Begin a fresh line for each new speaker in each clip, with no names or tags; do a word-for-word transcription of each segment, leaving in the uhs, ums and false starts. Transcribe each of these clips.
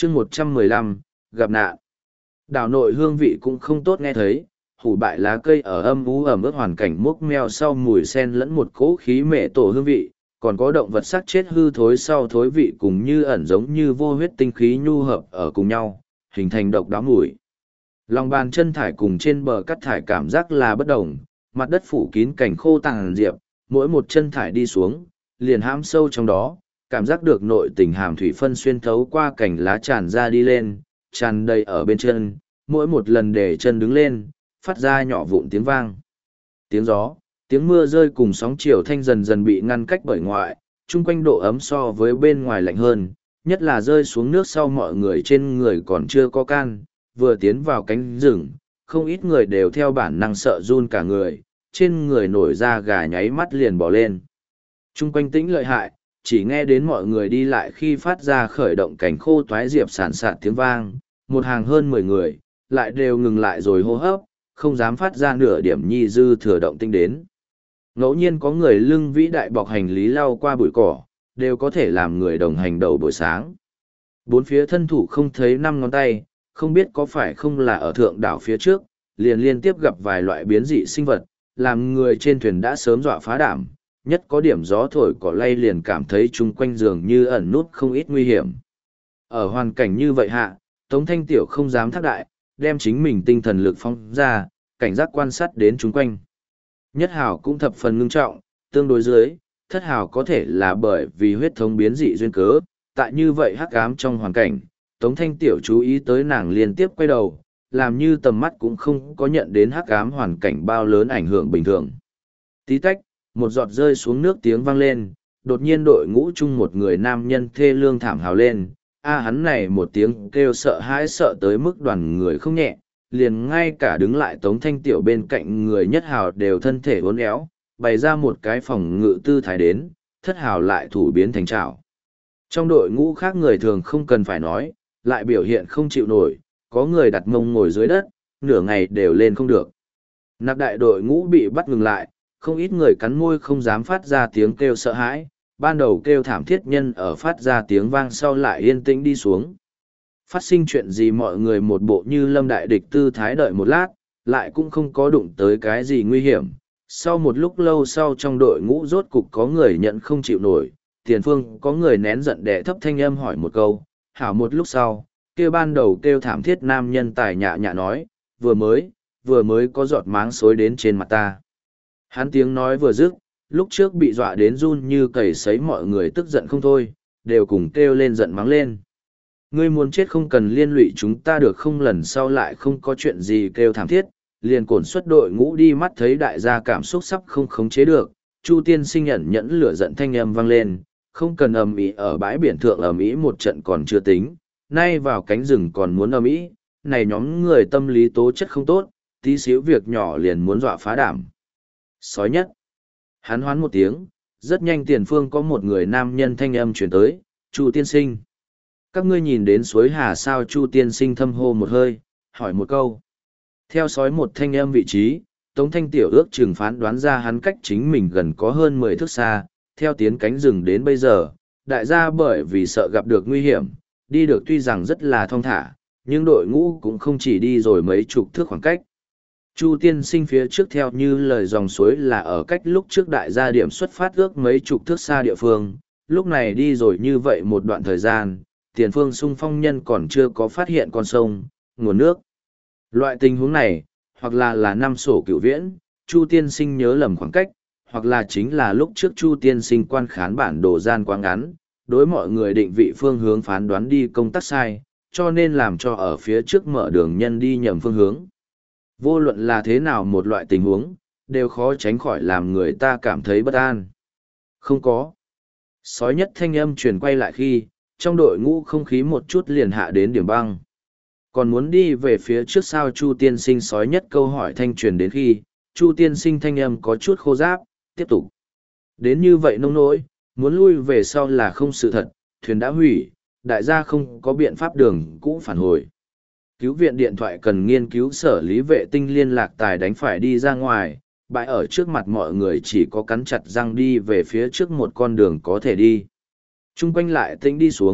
chương một trăm mười lăm, gặp nạn. Đảo nội hương vị cũng không tốt nghe thấy, hủ bại lá cây ở âm ú ẩm ướt hoàn cảnh mốc meo sau mùi sen lẫn một cỗ khí mệ tổ hương vị, còn có động vật xác chết hư thối sau thối vị cùng như ẩn giống như vô huyết tinh khí nhu hợp ở cùng nhau, hình thành độc đáo mùi. Lòng bàn chân thải cùng trên bờ cắt thải cảm giác là bất đồng, mặt đất phủ kín cảnh khô tàng diệp, mỗi một chân thải đi xuống, liền hãm sâu trong đó, cảm giác được nội tình hàm thủy phân xuyên thấu qua cành lá tràn ra đi lên, tràn đầy ở bên chân, mỗi một lần để chân đứng lên, phát ra nhỏ vụn tiếng vang. Tiếng gió, tiếng mưa rơi cùng sóng chiều thanh dần dần bị ngăn cách bởi ngoại, chung quanh độ ấm so với bên ngoài lạnh hơn, nhất là rơi xuống nước sau mọi người trên người còn chưa có can, vừa tiến vào cánh rừng, không ít người đều theo bản năng sợ run cả người, trên người nổi da gà nháy mắt liền bỏ lên. Chung quanh tĩnh lợi hại, chỉ nghe đến mọi người đi lại khi phát ra khởi động cảnh khô toái diệp sản sạt tiếng vang, một hàng hơn mười người, lại đều ngừng lại rồi hô hấp, không dám phát ra nửa điểm nhi dư thừa động tinh đến. Ngẫu nhiên có người lưng vĩ đại bọc hành lý lao qua bụi cỏ, đều có thể làm người đồng hành đầu buổi sáng. Bốn phía thân thủ không thấy năm ngón tay, không biết có phải không là ở thượng đảo phía trước, liền liên tiếp gặp vài loại biến dị sinh vật, làm người trên thuyền đã sớm dọa phá đảm, nhất có điểm gió thổi cỏ lay liền cảm thấy chung quanh giường như ẩn nút không ít nguy hiểm. Ở hoàn cảnh như vậy hạ, Tống Thanh Tiểu không dám thác đại, đem chính mình tinh thần lực phong ra, cảnh giác quan sát đến chung quanh. Nhất hào cũng thập phần ngưng trọng, tương đối dưới, thất hào có thể là bởi vì huyết thống biến dị duyên cớ, tại như vậy hắc ám trong hoàn cảnh, Tống Thanh Tiểu chú ý tới nàng liên tiếp quay đầu, làm như tầm mắt cũng không có nhận đến hắc ám hoàn cảnh bao lớn ảnh hưởng bình thường. Tí tách, một giọt rơi xuống nước tiếng vang lên, đột nhiên đội ngũ chung một người nam nhân thê lương thảm hào lên, a hắn này một tiếng kêu sợ hãi sợ tới mức đoàn người không nhẹ, liền ngay cả đứng lại Tống Thanh Tiểu bên cạnh người nhất hào đều thân thể uốn éo, bày ra một cái phòng ngự tư thái đến, thất hào lại thủ biến thành trảo. Trong đội ngũ khác người thường không cần phải nói, lại biểu hiện không chịu nổi, có người đặt mông ngồi dưới đất, nửa ngày đều lên không được. Nạp đại đội ngũ bị bắt ngừng lại, không ít người cắn môi không dám phát ra tiếng kêu sợ hãi, ban đầu kêu thảm thiết nhân ở phát ra tiếng vang sau lại yên tĩnh đi xuống. Phát sinh chuyện gì mọi người một bộ như lâm đại địch tư thái đợi một lát, lại cũng không có đụng tới cái gì nguy hiểm. Sau một lúc lâu sau trong đội ngũ rốt cục có người nhận không chịu nổi, tiền phương có người nén giận đẻ thấp thanh âm hỏi một câu, hảo một lúc sau, kêu ban đầu kêu thảm thiết nam nhân tài nhạ nhạ nói, vừa mới, vừa mới có giọt máng xối đến trên mặt ta. Hắn tiếng nói vừa dứt, lúc trước bị dọa đến run như cầy sấy mọi người tức giận không thôi, đều cùng kêu lên giận mắng lên. Ngươi muốn chết không cần liên lụy chúng ta được không, lần sau lại không có chuyện gì kêu thảm thiết, liền cổn xuất đội ngũ đi, mắt thấy đại gia cảm xúc sắp không khống chế được, Chu tiên sinh ẩn nhẫn lửa giận thanh âm vang lên, không cần ầm ĩ ở bãi biển thượng ầm ĩ một trận còn chưa tính, nay vào cánh rừng còn muốn ầm ĩ, này nhóm người tâm lý tố chất không tốt, tí xíu việc nhỏ liền muốn dọa phá đảm. Sói nhất. Hắn hoán một tiếng, rất nhanh tiền phương có một người nam nhân thanh âm chuyển tới, Chu tiên sinh. Các ngươi nhìn đến suối hà sao? Chu tiên sinh thâm hô một hơi, hỏi một câu. Theo sói một thanh âm vị trí, Tống Thanh Tiểu ước chừng phán đoán ra hắn cách chính mình gần có hơn mười thước xa, theo tiến cánh rừng đến bây giờ, đại gia bởi vì sợ gặp được nguy hiểm, đi được tuy rằng rất là thong thả, nhưng đội ngũ cũng không chỉ đi rồi mấy chục thước khoảng cách. Chu tiên sinh phía trước theo như lời dòng suối là ở cách lúc trước đại gia điểm xuất phát ước mấy chục thước xa địa phương, lúc này đi rồi như vậy một đoạn thời gian, tiền phương xung phong nhân còn chưa có phát hiện con sông, nguồn nước. Loại tình huống này, hoặc là là năm sổ cửu viễn, Chu tiên sinh nhớ lầm khoảng cách, hoặc là chính là lúc trước Chu tiên sinh quan khán bản đồ gian quá ngắn, đối mọi người định vị phương hướng phán đoán đi công tác sai, cho nên làm cho ở phía trước mở đường nhân đi nhầm phương hướng. Vô luận là thế nào một loại tình huống, đều khó tránh khỏi làm người ta cảm thấy bất an. Không có. Sói nhất thanh âm truyền quay lại khi, trong đội ngũ không khí một chút liền hạ đến điểm băng. Còn muốn đi về phía trước sao? Chu tiên sinh sói nhất câu hỏi thanh truyền đến khi, Chu tiên sinh thanh âm có chút khô ráp, tiếp tục. Đến như vậy nông nỗi, muốn lui về sau là không sự thật, thuyền đã hủy, đại gia không có biện pháp đường cũ phản hồi. Cứu viện điện thoại cần nghiên cứu sở lý vệ tinh liên lạc tài đánh phải đi ra ngoài, bãi ở trước mặt mọi người chỉ có cắn chặt răng đi về phía trước một con đường có thể đi. Trung quanh lại tĩnh đi xuống,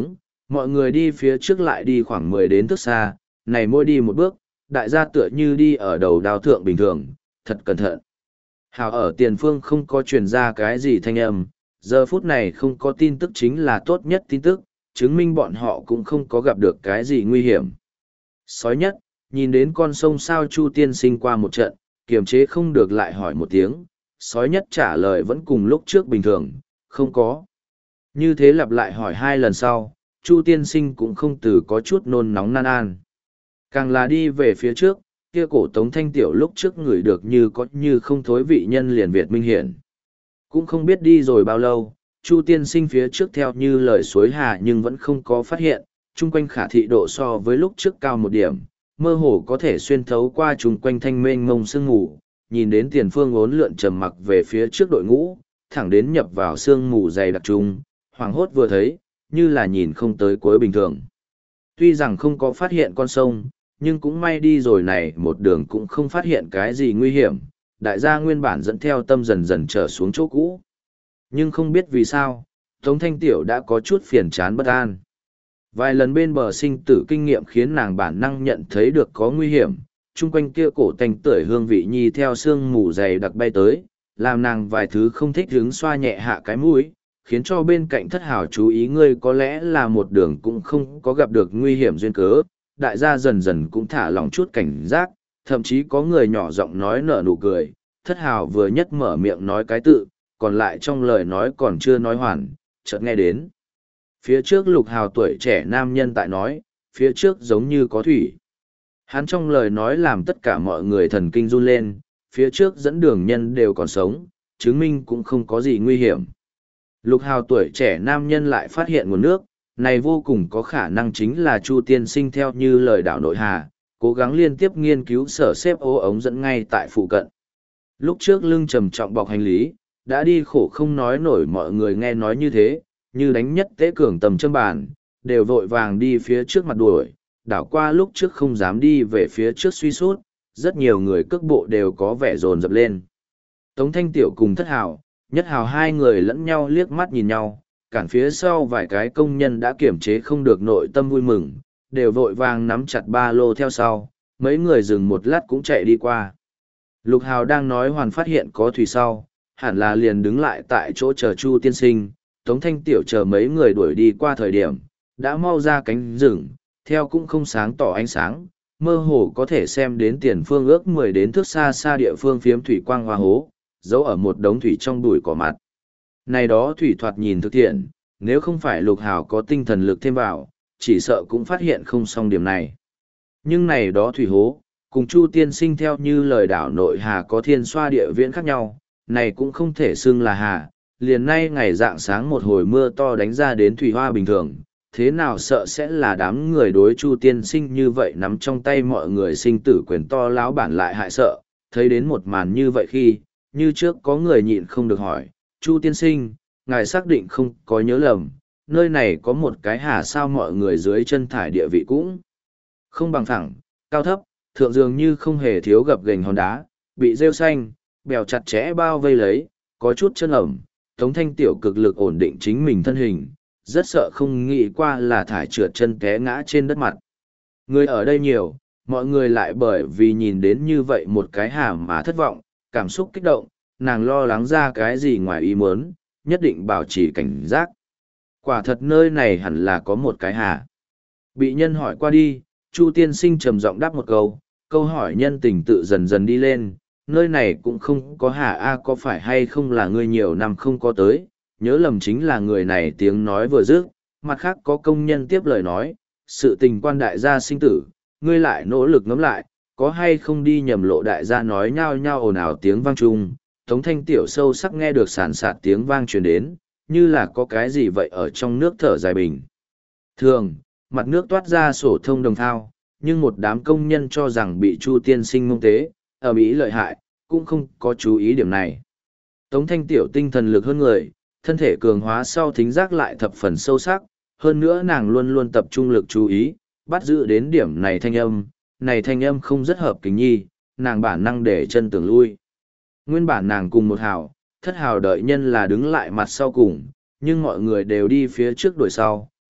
Mọi người đi phía trước lại đi khoảng mười đến thước xa, này mỗi đi một bước, đại gia tựa như đi ở đầu đao thượng bình thường, thật cẩn thận. Hào ở tiền phương không có truyền ra cái gì thanh âm, giờ phút này không có tin tức chính là tốt nhất tin tức, chứng minh bọn họ cũng không có gặp được cái gì nguy hiểm. Sói nhất, nhìn đến con sông sao Chu tiên sinh qua một trận, kiềm chế không được lại hỏi một tiếng, sói nhất trả lời vẫn cùng lúc trước bình thường, không có. Như thế lặp lại hỏi hai lần sau, Chu tiên sinh cũng không từ có chút nôn nóng nan an. Càng là đi về phía trước, kia cổ Tống Thanh Tiểu lúc trước người được như có như không thối vị nhân liền Việt minh hiển. Cũng không biết đi rồi bao lâu, Chu tiên sinh phía trước theo như lời suối hà nhưng vẫn không có phát hiện, chung quanh khả thị độ so với lúc trước cao một điểm, mơ hồ có thể xuyên thấu qua chung quanh thanh mênh mông sương mù, nhìn đến tiền phương ốn lượn trầm mặc về phía trước đội ngũ, thẳng đến nhập vào sương mù dày đặc trùng, hoàng hốt vừa thấy, như là nhìn không tới cuối bình thường. Tuy rằng không có phát hiện con sông, nhưng cũng may đi rồi này một đường cũng không phát hiện cái gì nguy hiểm, đại gia nguyên bản dẫn theo tâm dần dần trở xuống chỗ cũ. Nhưng không biết vì sao, Tống Thanh Tiểu đã có chút phiền chán bất an. Vài lần bên bờ sinh tử kinh nghiệm khiến nàng bản năng nhận thấy được có nguy hiểm, chung quanh kia cổ tanh tưởi hương vị nhi theo sương mù dày đặc bay tới, làm nàng vài thứ không thích hứng xoa nhẹ hạ cái mũi, khiến cho bên cạnh thất hào chú ý ngươi có lẽ là một đường cũng không có gặp được nguy hiểm duyên cớ, đại gia dần dần cũng thả lòng chút cảnh giác, thậm chí có người nhỏ giọng nói nở nụ cười, thất hào vừa nhất mở miệng nói cái tự, còn lại trong lời nói còn chưa nói hoàn, chợt nghe đến. Phía trước lục hào tuổi trẻ nam nhân tại nói, phía trước giống như có thủy. Hắn trong lời nói làm tất cả mọi người thần kinh run lên, phía trước dẫn đường nhân đều còn sống, chứng minh cũng không có gì nguy hiểm. Lục hào tuổi trẻ nam nhân lại phát hiện nguồn nước, này vô cùng có khả năng chính là Chu tiên sinh theo như lời đảo nội hà, cố gắng liên tiếp nghiên cứu sở xếp ô ống dẫn ngay tại phụ cận. Lúc trước lưng trầm trọng bọc hành lý, đã đi khổ không nói nổi mọi người nghe nói như thế, như đánh nhất tế cường tầm châm bàn, đều vội vàng đi phía trước mặt đuổi, đảo qua lúc trước không dám đi về phía trước suy sút, rất nhiều người cước bộ đều có vẻ dồn dập lên. Tống Thanh Tiểu cùng Thất Hào, Nhất Hào hai người lẫn nhau liếc mắt nhìn nhau, cản phía sau vài cái công nhân đã kiểm chế không được nội tâm vui mừng, đều vội vàng nắm chặt ba lô theo sau, mấy người dừng một lát cũng chạy đi qua. Lục Hào đang nói hoàn phát hiện có thủy sau, hẳn là liền đứng lại tại chỗ chờ Chu tiên sinh, Tống Thanh Tiểu chờ mấy người đuổi đi qua thời điểm, đã mau ra cánh rừng, theo cũng không sáng tỏ ánh sáng, mơ hồ có thể xem đến tiền phương ước mười đến thước xa xa địa phương phiếm thủy quang hoa hố, giấu ở một đống thủy trong bụi cỏ mặt. Này đó thủy thoạt nhìn thực thiện, nếu không phải Lục Hào có tinh thần lực thêm vào, chỉ sợ cũng phát hiện không xong điểm này. Nhưng này đó thủy hố, cùng Chu tiên sinh theo như lời đảo nội hà có thiên xoa địa viễn khác nhau, này cũng không thể xưng là hà, liền nay ngày dạng sáng một hồi mưa to đánh ra đến thủy hoa bình thường, thế nào sợ sẽ là đám người đối Chu tiên sinh như vậy nắm trong tay mọi người sinh tử quyền to láo bản lại hại sợ, thấy đến một màn như vậy khi, như trước có người nhịn không được hỏi, Chu tiên sinh, ngài xác định không có nhớ lầm, nơi này có một cái hà sao mọi người dưới chân thải địa vị cũng không bằng thẳng, cao thấp, thượng dường như không hề thiếu gập gềnh hòn đá, bị rêu xanh, bèo chặt chẽ bao vây lấy, có chút chân ẩm, Tống Thanh Tiểu cực lực ổn định chính mình thân hình, rất sợ không nghĩ qua là thải trượt chân té ngã trên đất mặt. Người ở đây nhiều, mọi người lại bởi vì nhìn đến như vậy một cái hà mà thất vọng, cảm xúc kích động, nàng lo lắng ra cái gì ngoài ý muốn, nhất định bảo trì cảnh giác. Quả thật nơi này hẳn là có một cái hà. Bị nhân hỏi qua đi, Chu tiên sinh trầm giọng đáp một câu, câu hỏi nhân tình tự dần dần đi lên, nơi này cũng không có hà a có phải hay không là người nhiều năm không có tới, nhớ lầm chính là người này tiếng nói vừa dứt, mặt khác có công nhân tiếp lời nói, sự tình quan đại gia sinh tử, ngươi lại nỗ lực ngẫm lại, có hay không đi nhầm lộ đại gia nói nhao nhao ồn ào tiếng vang chung, Tống Thanh Tiểu sâu sắc nghe được sàn sạt tiếng vang truyền đến, như là có cái gì vậy ở trong nước thở dài bình. Thường, mặt nước toát ra sổ thông đồng thao, nhưng một đám công nhân cho rằng bị Chu tiên sinh mông tế, ở Mỹ lợi hại, cũng không có chú ý điểm này. Tống Thanh Tiểu tinh thần lực hơn người, thân thể cường hóa sau thính giác lại thập phần sâu sắc, hơn nữa nàng luôn luôn tập trung lực chú ý, bắt giữ đến điểm này thanh âm, này thanh âm không rất hợp kính nhi, nàng bản năng để chân tưởng lui. Nguyên bản nàng cùng một hào, thất hào đợi nhân là đứng lại mặt sau cùng, nhưng mọi người đều đi phía trước đuổi sau,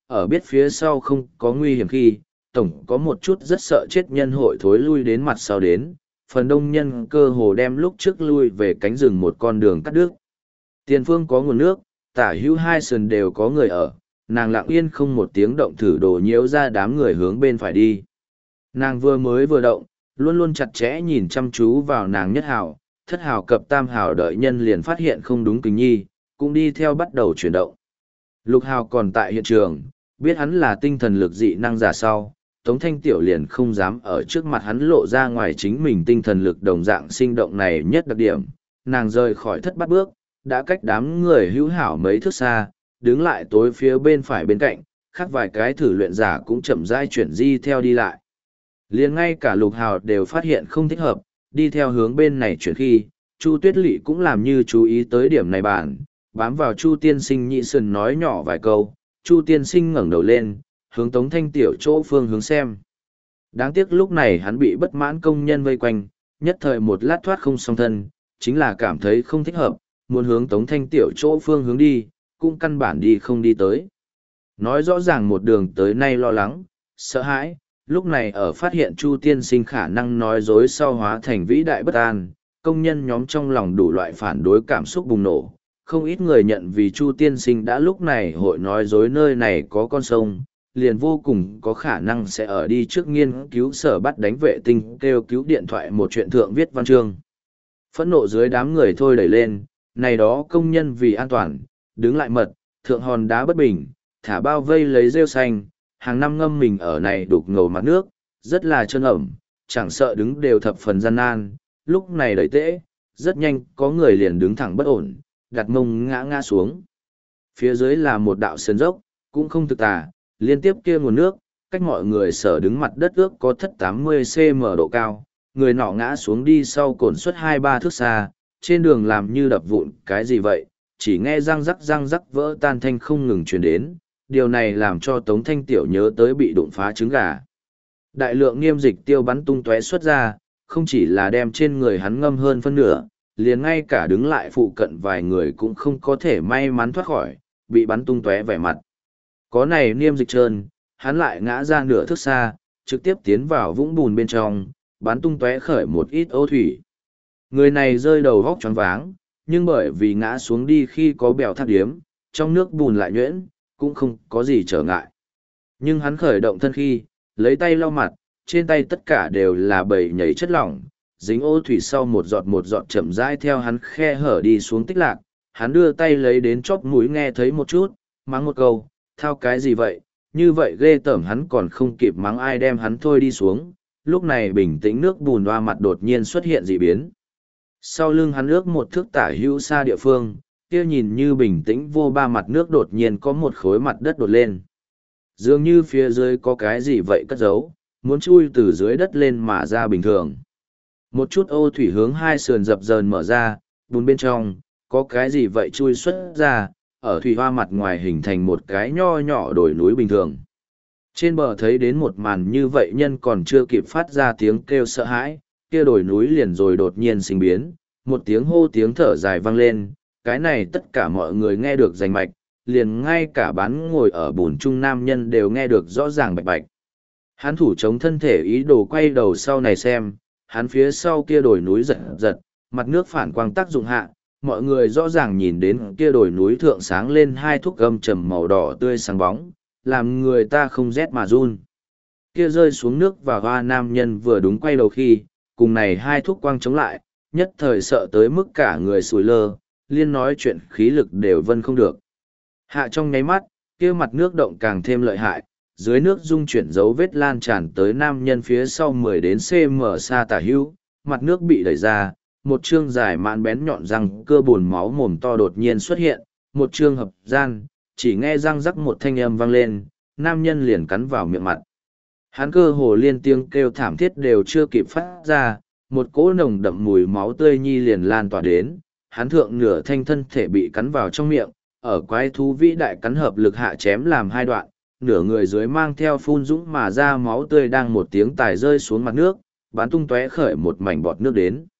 ở biết phía sau không có nguy hiểm khi, tổng có một chút rất sợ chết nhân hội thối lui đến mặt sau đến, phần đông nhân cơ hồ đem lúc trước lui về cánh rừng một con đường cắt đứt. Tiền phương có nguồn nước, tả hữu hai sườn đều có người ở, nàng lặng yên không một tiếng động thử đồ nhiễu ra đám người hướng bên phải đi. Nàng vừa mới vừa động, luôn luôn chặt chẽ nhìn chăm chú vào nàng nhất hào, thất hào cập tam hào đợi nhân liền phát hiện không đúng kính nhi, cũng đi theo bắt đầu chuyển động. Lục hào còn tại hiện trường, biết hắn là tinh thần lực dị năng giả sau, Tống Thanh Tiểu liền không dám ở trước mặt hắn lộ ra ngoài chính mình tinh thần lực đồng dạng sinh động này nhất đặc điểm. Nàng rời khỏi thất bát bước, đã cách đám người hữu hảo mấy thước xa, đứng lại tối phía bên phải bên cạnh, khác vài cái thử luyện giả cũng chậm rãi chuyển di theo đi lại. Liền ngay cả Lục Hào đều phát hiện không thích hợp, đi theo hướng bên này chuyển khi, Chu Tuyết Lệ cũng làm như chú ý tới điểm này bản, bám vào Chu Tiên Sinh nhị sườn nói nhỏ vài câu, Chu Tiên Sinh ngẩng đầu lên, hướng Tống Thanh Tiểu chỗ phương hướng xem. Đáng tiếc lúc này hắn bị bất mãn công nhân vây quanh, nhất thời một lát thoát không song thân, chính là cảm thấy không thích hợp, muốn hướng Tống Thanh Tiểu chỗ phương hướng đi, cũng căn bản đi không đi tới. Nói rõ ràng một đường tới nay lo lắng, sợ hãi, lúc này ở phát hiện Chu Tiên Sinh khả năng nói dối sau hóa thành vĩ đại bất an, công nhân nhóm trong lòng đủ loại phản đối cảm xúc bùng nổ. Không ít người nhận vì Chu Tiên Sinh đã lúc này hội nói dối nơi này có con sông, liền vô cùng có khả năng sẽ ở đi trước nghiên cứu sở bắt đánh vệ tinh kêu cứu điện thoại một chuyện thượng viết văn chương. Phẫn nộ dưới đám người thôi đẩy lên, này đó công nhân vì an toàn, đứng lại mật, thượng hòn đá bất bình, thả bao vây lấy rêu xanh, hàng năm ngâm mình ở này đục ngầu mặt nước, rất là trơn ẩm, chẳng sợ đứng đều thập phần gian nan, lúc này đẩy tễ, rất nhanh có người liền đứng thẳng bất ổn, đặt mông ngã ngã xuống. Phía dưới là một đạo sườn dốc, cũng không thực tà, liên tiếp kia nguồn nước, cách mọi người sở đứng mặt đất ước có thất tám mươi xăng-ti-mét độ cao, người nọ ngã xuống đi sau cồn suất hai ba thước xa, trên đường làm như đập vụn cái gì vậy, chỉ nghe răng rắc răng rắc vỡ tan thanh không ngừng truyền đến, điều này làm cho Tống Thanh Tiểu nhớ tới bị đụng phá trứng gà. Đại lượng nghiêm dịch tiêu bắn tung tóe xuất ra, không chỉ là đem trên người hắn ngâm hơn phân nửa, liền ngay cả đứng lại phụ cận vài người cũng không có thể may mắn thoát khỏi, bị bắn tung tóe vẻ mặt. Có này niêm dịch trơn, hắn lại ngã ra nửa thước xa, trực tiếp tiến vào vũng bùn bên trong, bắn tung tóe khởi một ít ô thủy. Người này rơi đầu vóc choáng váng, nhưng bởi vì ngã xuống đi khi có bèo thác điếm, trong nước bùn lại nhuyễn, cũng không có gì trở ngại. Nhưng hắn khởi động thân khi, lấy tay lau mặt, trên tay tất cả đều là bầy nhảy chất lỏng, dính ô thủy sau một giọt một giọt chậm rãi theo hắn khe hở đi xuống tích lạc, hắn đưa tay lấy đến chóp mũi nghe thấy một chút, mắng một câu, thao cái gì vậy, như vậy ghê tởm hắn còn không kịp mắng ai đem hắn thôi đi xuống, lúc này bình tĩnh nước bùn hoa mặt đột nhiên xuất hiện dị biến. Sau lưng hắn ước một thước tả hữu xa địa phương, kia nhìn như bình tĩnh vô ba mặt nước đột nhiên có một khối mặt đất đột lên. Dường như phía dưới có cái gì vậy cất giấu, muốn chui từ dưới đất lên mà ra bình thường. Một chút ô thủy hướng hai sườn dập dờn mở ra, bùn bên trong, có cái gì vậy chui xuất ra, ở thủy hoa mặt ngoài hình thành một cái nho nhỏ đồi núi bình thường. Trên bờ thấy đến một màn như vậy nhân còn chưa kịp phát ra tiếng kêu sợ hãi, kia đồi núi liền rồi đột nhiên sinh biến, một tiếng hô tiếng thở dài vang lên, cái này tất cả mọi người nghe được rành mạch, liền ngay cả bán ngồi ở bùn trung nam nhân đều nghe được rõ ràng bạch bạch. Hắn thủ chống thân thể ý đồ quay đầu sau này xem, hắn phía sau kia đồi núi giật giật, mặt nước phản quang tác dụng hạ, mọi người rõ ràng nhìn đến kia đồi núi thượng sáng lên hai thuốc gâm trầm màu đỏ tươi sáng bóng, làm người ta không rét mà run. Kia rơi xuống nước và hoa nam nhân vừa đúng quay đầu khi, cùng này hai thuốc quang chống lại, nhất thời sợ tới mức cả người sùi lơ, liên nói chuyện khí lực đều vân không được. Hạ trong nháy mắt, kia mặt nước động càng thêm lợi hại, dưới nước dung chuyển dấu vết lan tràn tới nam nhân phía sau mười đến cm xa tả hữu, mặt nước bị đẩy ra, một chương dài mạn bén nhọn răng cơ buồn máu mồm to đột nhiên xuất hiện, một chương hợp gian, chỉ nghe răng rắc một thanh âm vang lên, nam nhân liền cắn vào miệng mặt. Hắn cơ hồ liên tiếng kêu thảm thiết đều chưa kịp phát ra, một cỗ nồng đậm mùi máu tươi nhi liền lan tỏa đến, hắn thượng nửa thanh thân thể bị cắn vào trong miệng, ở quái thú vĩ đại cắn hợp lực hạ chém làm hai đoạn, nửa người dưới mang theo phun dũng mà ra máu tươi đang một tiếng tài rơi xuống mặt nước, bắn tung tóe khởi một mảnh bọt nước đến.